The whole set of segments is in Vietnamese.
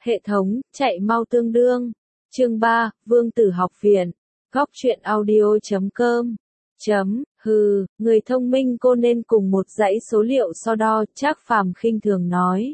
Hệ thống, chạy mau tương đương. Chương 3, Vương tử học viện. Góc truyện audio.com. Người thông minh cô nên cùng một dãy số liệu so đo, Trác Phàm khinh thường nói.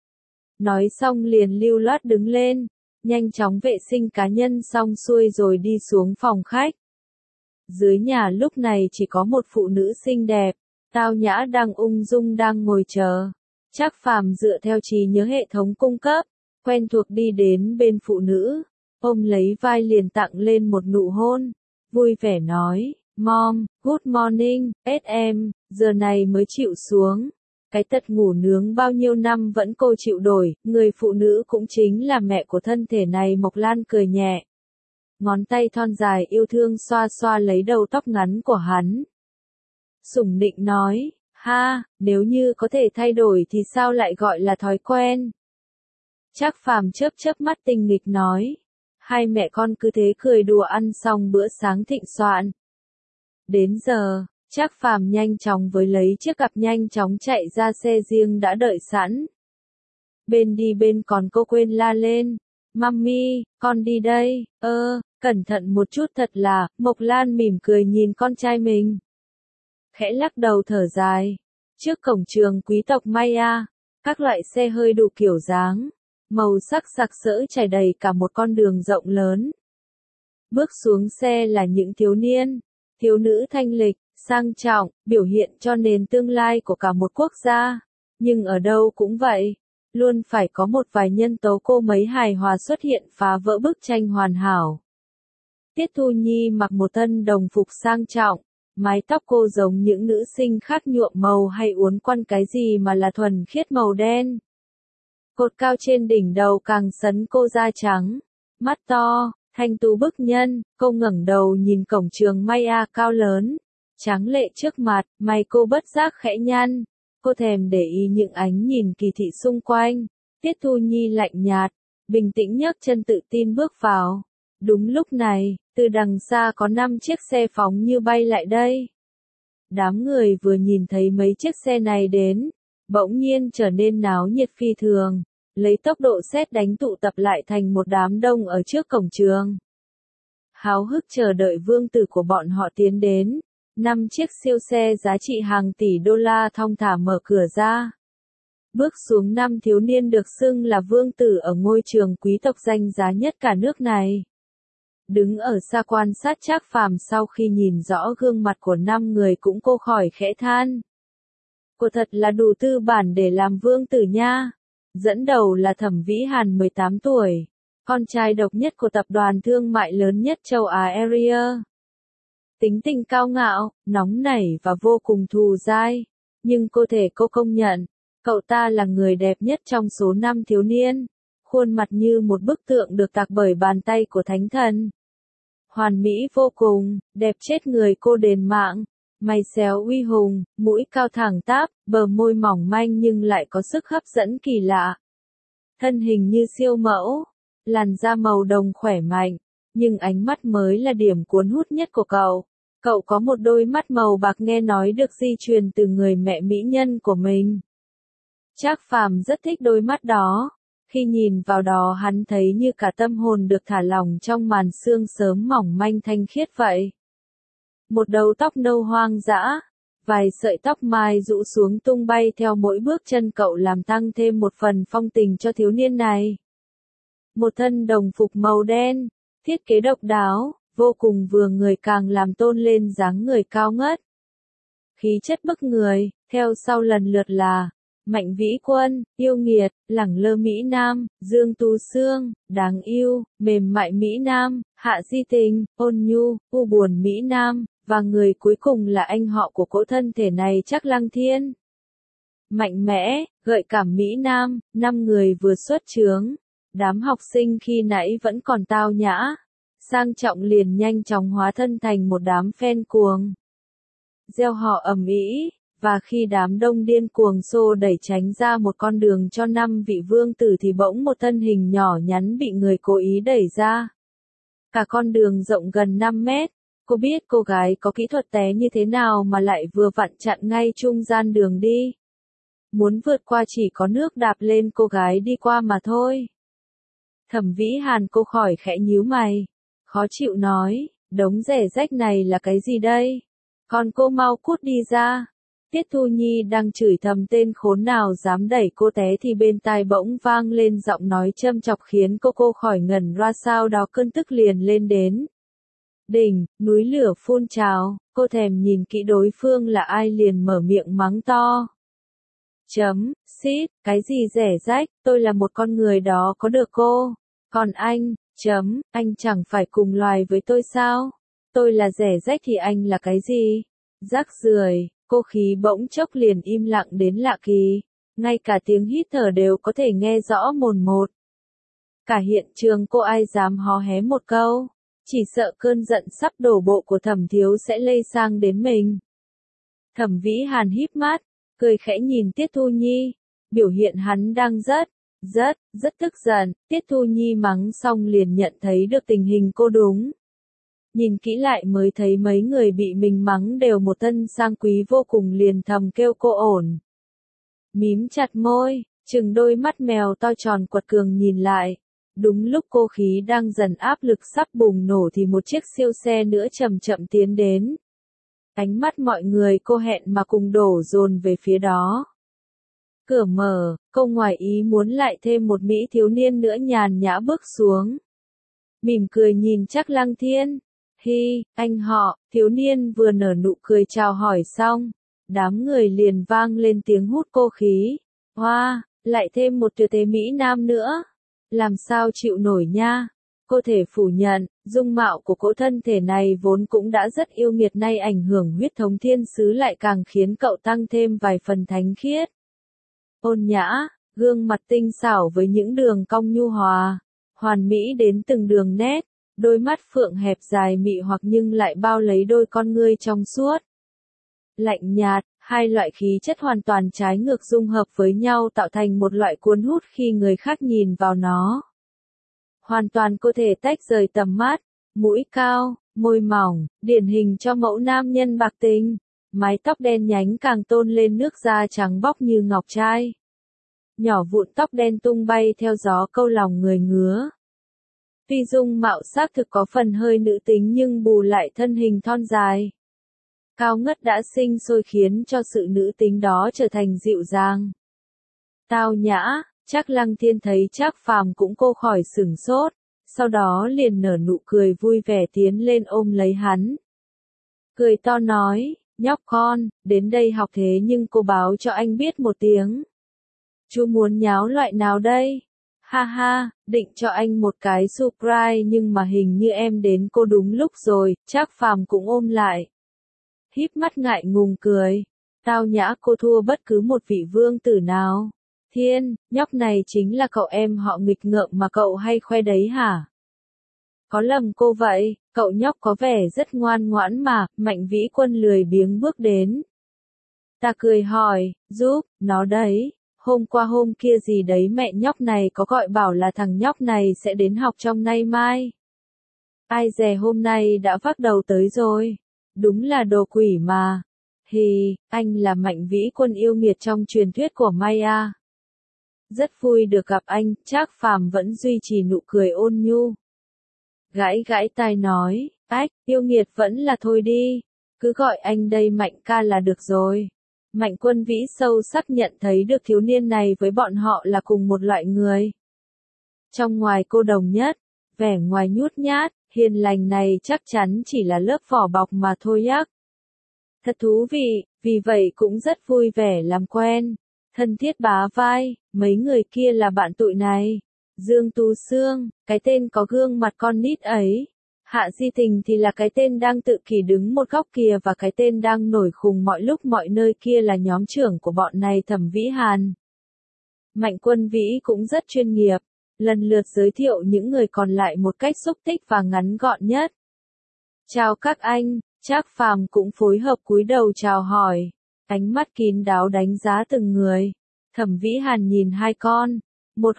Nói xong liền lưu loát đứng lên, nhanh chóng vệ sinh cá nhân xong xuôi rồi đi xuống phòng khách. Dưới nhà lúc này chỉ có một phụ nữ xinh đẹp, tao nhã đang ung dung đang ngồi chờ. Trác Phàm dựa theo trí nhớ hệ thống cung cấp, quen thuộc đi đến bên phụ nữ, ôm lấy vai liền tặng lên một nụ hôn, vui vẻ nói, Mom, good morning, em, giờ này mới chịu xuống. Cái tật ngủ nướng bao nhiêu năm vẫn cô chịu đổi, người phụ nữ cũng chính là mẹ của thân thể này. Mộc Lan cười nhẹ. Ngón tay thon dài yêu thương xoa xoa lấy đầu tóc ngắn của hắn. Sủng nịnh nói, ha, nếu như có thể thay đổi thì sao lại gọi là thói quen. Trác Phàm chớp chớp mắt tinh nghịch nói. Hai mẹ con cứ thế cười đùa ăn xong bữa sáng thịnh soạn. Đến giờ, Trác Phàm nhanh chóng với lấy chiếc cặp nhanh chóng chạy ra xe riêng đã đợi sẵn. Bên đi bên còn cô quên la lên. Mami, con đi đây, cẩn thận một chút thật là, Mộc Lan mỉm cười nhìn con trai mình. Khẽ lắc đầu thở dài. Trước cổng trường quý tộc Maya, các loại xe hơi đủ kiểu dáng, màu sắc sặc sỡ trải đầy cả một con đường rộng lớn. Bước xuống xe là những thiếu niên, thiếu nữ thanh lịch, sang trọng, biểu hiện cho nền tương lai của cả một quốc gia. Nhưng ở đâu cũng vậy, luôn phải có một vài nhân tố cô mấy hài hòa xuất hiện phá vỡ bức tranh hoàn hảo. Tiết Thu Nhi mặc một thân đồng phục sang trọng, mái tóc cô giống những nữ sinh khác nhuộm màu hay uốn quăn cái gì mà là thuần khiết màu đen. Cột cao trên đỉnh đầu càng sấn cô da trắng, mắt to, thanh tú bức nhân, cô ngẩng đầu nhìn cổng trường Maya cao lớn, tráng lệ trước mặt, mày cô bất giác khẽ nhăn, cô thèm để ý những ánh nhìn kỳ thị xung quanh. Tiết Thu Nhi lạnh nhạt, bình tĩnh nhấc chân tự tin bước vào. Đúng lúc này, từ đằng xa có 5 chiếc xe phóng như bay lại đây. Đám người vừa nhìn thấy mấy chiếc xe này đến, bỗng nhiên trở nên náo nhiệt phi thường, lấy tốc độ sét đánh tụ tập lại thành một đám đông ở trước cổng trường. Háo hức chờ đợi vương tử của bọn họ tiến đến. 5 chiếc siêu xe giá trị hàng tỷ đô la thong thả mở cửa ra. Bước xuống 5 thiếu niên được xưng là vương tử ở ngôi trường quý tộc danh giá nhất cả nước này. Đứng ở xa quan sát Trác Phàm sau khi nhìn rõ gương mặt của 5 người cũng cô khỏi khẽ than. Cô thật là đủ tư bản để làm vương tử nha. Dẫn đầu là Thẩm Vĩ Hàn 18 tuổi, con trai độc nhất của tập đoàn thương mại lớn nhất châu Á Area. Tính tình cao ngạo, nóng nảy và vô cùng thù dai, nhưng cô công nhận, cậu ta là người đẹp nhất trong số 5 thiếu niên, khuôn mặt như một bức tượng được tạc bởi bàn tay của thánh thần. Hoàn mỹ vô cùng, đẹp chết người cô đền mạng, mày xéo uy hùng, mũi cao thẳng tắp, bờ môi mỏng manh nhưng lại có sức hấp dẫn kỳ lạ. Thân hình như siêu mẫu, làn da màu đồng khỏe mạnh, nhưng ánh mắt mới là điểm cuốn hút nhất của cậu. Cậu có một đôi mắt màu bạc nghe nói được di truyền từ người mẹ mỹ nhân của mình. Trác Phàm rất thích đôi mắt đó. Khi nhìn vào đó hắn thấy như cả tâm hồn được thả lỏng trong màn sương sớm mỏng manh thanh khiết vậy. Một đầu tóc nâu hoang dã, vài sợi tóc mai rũ xuống tung bay theo mỗi bước chân cậu làm tăng thêm một phần phong tình cho thiếu niên này. Một thân đồng phục màu đen, thiết kế độc đáo, vô cùng vừa người càng làm tôn lên dáng người cao ngất. Khí chất bức người, theo sau lần lượt là Mạnh Vĩ Quân, yêu nghiệt, lẳng lơ Mỹ Nam, Dương Tú Sương, đáng yêu, mềm mại Mỹ Nam, Hạ Di Tình, ôn nhu, u buồn Mỹ Nam, và người cuối cùng là anh họ của cỗ thân thể này chắc Lăng Thiên. Mạnh mẽ, gợi cảm Mỹ Nam, 5 người vừa xuất chướng. Đám học sinh khi nãy vẫn còn tao nhã, sang trọng liền nhanh chóng hóa thân thành một đám fan cuồng. Reo hò ầm ĩ, và khi đám đông điên cuồng xô đẩy tránh ra một con đường cho 5 vị vương tử thì bỗng một thân hình nhỏ nhắn bị người cố ý đẩy ra. Cả con đường rộng gần 5 mét, cô biết cô gái có kỹ thuật té như thế nào mà lại vừa vặn chặn ngay trung gian đường đi. Muốn vượt qua chỉ có nước đạp lên cô gái đi qua mà thôi. Thẩm Vĩ Hàn cô khỏi khẽ nhíu mày. Khó chịu nói, đống rẻ rách này là cái gì đây? Còn cô mau cút đi ra. Tiết Thu Nhi đang chửi thầm tên khốn nào dám đẩy cô té thì bên tai bỗng vang lên giọng nói châm chọc khiến cô khỏi ngẩn ra, sau đó cơn tức liền lên đến đỉnh, núi lửa phun trào, cô thèm nhìn kỹ đối phương là ai liền mở miệng mắng to. Xít, cái gì rẻ rách, tôi là một con người đó có được cô. Còn anh, anh chẳng phải cùng loài với tôi sao? Tôi là rẻ rách thì anh là cái gì? Rác rưởi, cô khí bỗng chốc liền im lặng đến lạ kỳ. Ngay cả tiếng hít thở đều có thể nghe rõ mồn một. Cả hiện trường cô ai dám hó hé một câu. Chỉ sợ cơn giận sắp đổ bộ của Thẩm thiếu sẽ lây sang đến mình. Thẩm Vĩ Hàn híp mắt, cười khẽ nhìn Tiết Thu Nhi. Biểu hiện hắn đang rất tức giận. Tiết Thu Nhi mắng xong liền nhận thấy được tình hình cô đúng. Nhìn kỹ lại mới thấy mấy người bị mình mắng đều một thân sang quý vô cùng, liền thầm kêu cô ổn. Mím chặt môi, chừng đôi mắt mèo to tròn quật cường nhìn lại. Đúng lúc cô khí đang dần áp lực sắp bùng nổ thì một chiếc siêu xe nữa chậm chậm tiến đến. Ánh mắt mọi người cô hẹn mà cùng đổ dồn về phía đó. Cửa mở, cô ngoài ý muốn lại thêm một mỹ thiếu niên nữa nhàn nhã bước xuống. Mỉm cười nhìn Trác Lăng Thiên. Hi, anh họ, thiếu niên vừa nở nụ cười chào hỏi xong. Đám người liền vang lên tiếng hút cô khí. Hoa, lại thêm một tuyệt thế mỹ nam nữa. Làm sao chịu nổi nha. Cô thể phủ nhận, dung mạo của cỗ thân thể này vốn cũng đã rất yêu nghiệt, nay ảnh hưởng huyết thống thiên sứ lại càng khiến cậu tăng thêm vài phần thánh khiết. Ôn nhã, gương mặt tinh xảo với những đường cong nhu hòa, hoàn mỹ đến từng đường nét, đôi mắt phượng hẹp dài mị hoặc nhưng lại bao lấy đôi con ngươi trong suốt. Lạnh nhạt, hai loại khí chất hoàn toàn trái ngược dung hợp với nhau tạo thành một loại cuốn hút khi người khác nhìn vào nó. Hoàn toàn có thể tách rời tầm mắt, mũi cao, môi mỏng, điển hình cho mẫu nam nhân bạc tình. Mái tóc đen nhánh càng tôn lên nước da trắng bóc như ngọc trai. Nhỏ vụn tóc đen tung bay theo gió câu lòng người ngứa. Tuy dung mạo xác thực có phần hơi nữ tính nhưng bù lại thân hình thon dài. Cao ngất đã sinh sôi khiến cho sự nữ tính đó trở thành dịu dàng. Tao nhã, Trác Lăng Thiên thấy Trác Phàm cũng cô khỏi sửng sốt, sau đó liền nở nụ cười vui vẻ tiến lên ôm lấy hắn. Cười to nói, nhóc con, đến đây học thế nhưng cô báo cho anh biết một tiếng. Chú muốn nháo loại nào đây? Ha ha, định cho anh một cái surprise nhưng mà hình như em đến cô đúng lúc rồi, Trác Phàm cũng ôm lại. Híp mắt ngại ngùng cười, tao nhã cô thua bất cứ một vị vương tử nào. Thiên, nhóc này chính là cậu em họ nghịch ngợm mà cậu hay khoe đấy hả? Có lầm cô vậy, cậu nhóc có vẻ rất ngoan ngoãn mà, Mạnh Vĩ Quân lười biếng bước đến. Ta cười hỏi, giúp, nó đấy, hôm qua hôm kia gì đấy mẹ nhóc này có gọi bảo là thằng nhóc này sẽ đến học trong nay mai. Ai dè hôm nay đã vác đầu tới rồi, đúng là đồ quỷ mà. Hì, anh là Mạnh Vĩ Quân yêu nghiệt trong truyền thuyết của Maya. Rất vui được gặp anh, Trác Phàm vẫn duy trì nụ cười ôn nhu. Gãi gãi tai nói, ách, yêu nghiệt vẫn là thôi đi, cứ gọi anh đây Mạnh ca là được rồi. Mạnh Quân Vĩ sâu sắc nhận thấy được thiếu niên này với bọn họ là cùng một loại người. Trong ngoài cô đồng nhất, vẻ ngoài nhút nhát, hiền lành này chắc chắn chỉ là lớp vỏ bọc mà thôi nhắc. Thật thú vị, vì vậy cũng rất vui vẻ làm quen. Thân thiết bá vai, mấy người kia là bạn tụi này. Dương Tú Sương, cái tên có gương mặt con nít ấy. Hạ Di Tình thì là cái tên đang tự kỷ đứng một góc kia và cái tên đang nổi khùng mọi lúc mọi nơi kia là nhóm trưởng của bọn này Thẩm Vĩ Hàn. Mạnh Quân Vĩ cũng rất chuyên nghiệp, lần lượt giới thiệu những người còn lại một cách xúc tích và ngắn gọn nhất. Chào các anh, Trác Phàm cũng phối hợp cúi đầu chào hỏi, ánh mắt kín đáo đánh giá từng người. Thẩm Vĩ Hàn nhìn hai con, một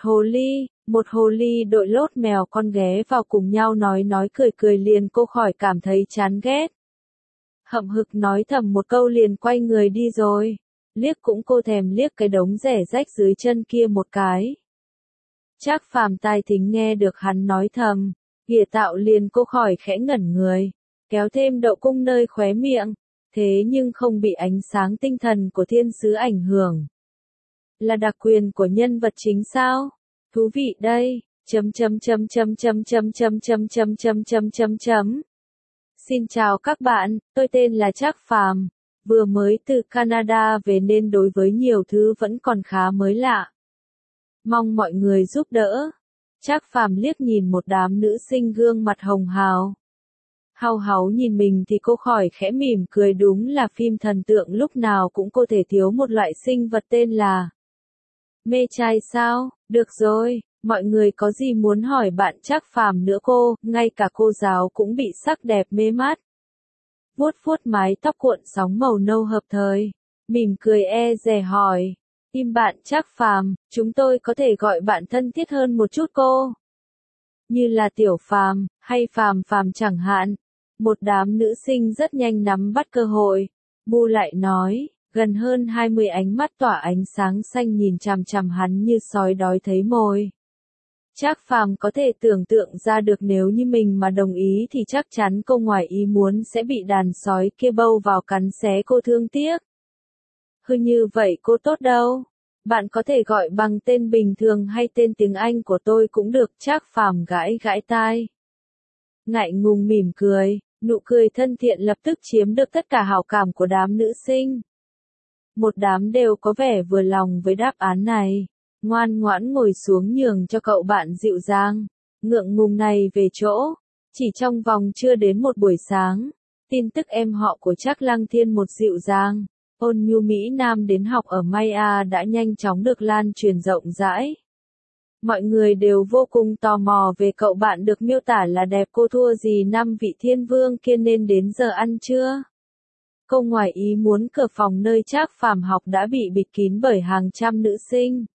hồ ly đội lốt mèo con ghé vào cùng nhau nói cười liền cô khỏi cảm thấy chán ghét. Hậm hực nói thầm một câu liền quay người đi rồi, liếc cũng cô thèm liếc cái đống rẻ rách dưới chân kia một cái. Trác Phàm tai thính nghe được hắn nói thầm, Kìa Tạo liền cô khỏi khẽ ngẩn người, kéo thêm đậu cung nơi khóe miệng, thế nhưng không bị ánh sáng tinh thần của thiên sứ ảnh hưởng. Là đặc quyền của nhân vật chính sao? Thú vị đây. Xin chào các bạn, tôi tên là Trác Phàm, vừa mới từ Canada về nên đối với nhiều thứ vẫn còn khá mới lạ. Mong mọi người giúp đỡ. Trác Phàm liếc nhìn một đám nữ sinh gương mặt hồng hào. Hao háu nhìn mình thì cô khỏi khẽ mỉm cười, đúng là phim thần tượng lúc nào cũng có thể thiếu một loại sinh vật tên là mê trai sao? Được rồi, mọi người có gì muốn hỏi bạn Trác Phàm nữa cô, ngay cả cô giáo cũng bị sắc đẹp mê mắt. Vuốt vuốt mái tóc cuộn sóng màu nâu hợp thời, mỉm cười dè hỏi. Im bạn Trác Phàm, chúng tôi có thể gọi bạn thân thiết hơn một chút cô. Như là Tiểu Phàm, hay Phàm Phàm chẳng hạn. Một đám nữ sinh rất nhanh nắm bắt cơ hội. Bu lại nói, gần hơn 20 ánh mắt tỏa ánh sáng xanh nhìn chằm chằm hắn như sói đói thấy mồi. Trác Phàm có thể tưởng tượng ra được nếu như mình mà đồng ý thì chắc chắn cô ngoài ý muốn sẽ bị đàn sói kia bâu vào cắn xé cô thương tiếc. Như vậy cô tốt đâu. Bạn có thể gọi bằng tên bình thường hay tên tiếng Anh của tôi cũng được. Trác Phàm gãi gãi tai. Ngại ngùng mỉm cười, nụ cười thân thiện lập tức chiếm được tất cả hảo cảm của đám nữ sinh. Một đám đều có vẻ vừa lòng với đáp án này. Ngoan ngoãn ngồi xuống nhường cho cậu bạn dịu dàng. Ngượng ngùng này về chỗ. Chỉ trong vòng chưa đến một buổi sáng, tin tức em họ của Trác Lăng Thiên một dịu dàng, ôn nhu Mỹ Nam đến học ở Maya đã nhanh chóng được lan truyền rộng rãi. Mọi người đều vô cùng tò mò về cậu bạn được miêu tả là đẹp, cô thua gì năm vị thiên vương kia nên đến giờ ăn trưa. Câu ngoài ý muốn cửa phòng nơi Trác Phàm học đã bị bịt kín bởi hàng trăm nữ sinh.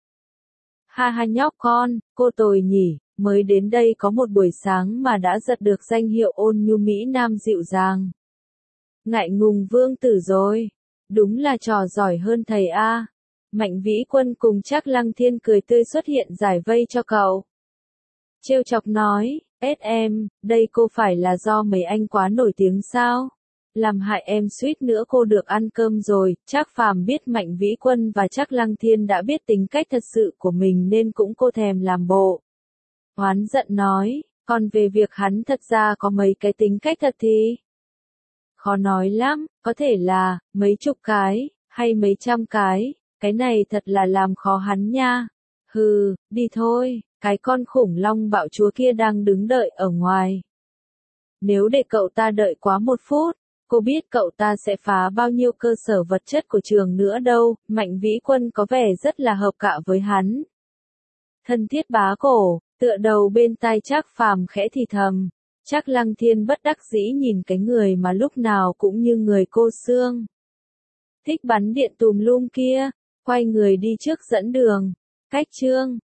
Ha ha nhóc con, cô tồi nhỉ, mới đến đây có một buổi sáng mà đã giật được danh hiệu ôn nhu Mỹ Nam dịu dàng. Ngại ngùng vương tử rồi, đúng là trò giỏi hơn thầy a. Mạnh Vĩ Quân cùng Trác Lăng Thiên cười tươi xuất hiện giải vây cho cậu. Trêu chọc nói, em, đây cô phải là do mấy anh quá nổi tiếng sao? Làm hại em suýt nữa cô được ăn cơm rồi. Trác Phàm biết Mạnh Vĩ Quân và Trác Lăng Thiên đã biết tính cách thật sự của mình nên cũng cô thèm làm bộ. Oán giận nói, còn về việc hắn thật ra có mấy cái tính cách thật thì khó nói lắm, có thể là mấy chục cái, hay mấy trăm cái này thật là làm khó hắn nha. Đi thôi, cái con khủng long bạo chúa kia đang đứng đợi ở ngoài. Nếu để cậu ta đợi quá một phút, cô biết cậu ta sẽ phá bao nhiêu cơ sở vật chất của trường nữa đâu. Mạnh Vĩ Quân có vẻ rất là hợp cạ với hắn. Thân thiết bá cổ, tựa đầu bên tai Trác Phàm khẽ thì thầm. Trác Lăng Thiên bất đắc dĩ nhìn cái người mà lúc nào cũng như người cô xương. Thích bắn điện tùm lum kia, quay người đi trước dẫn đường. Cách chương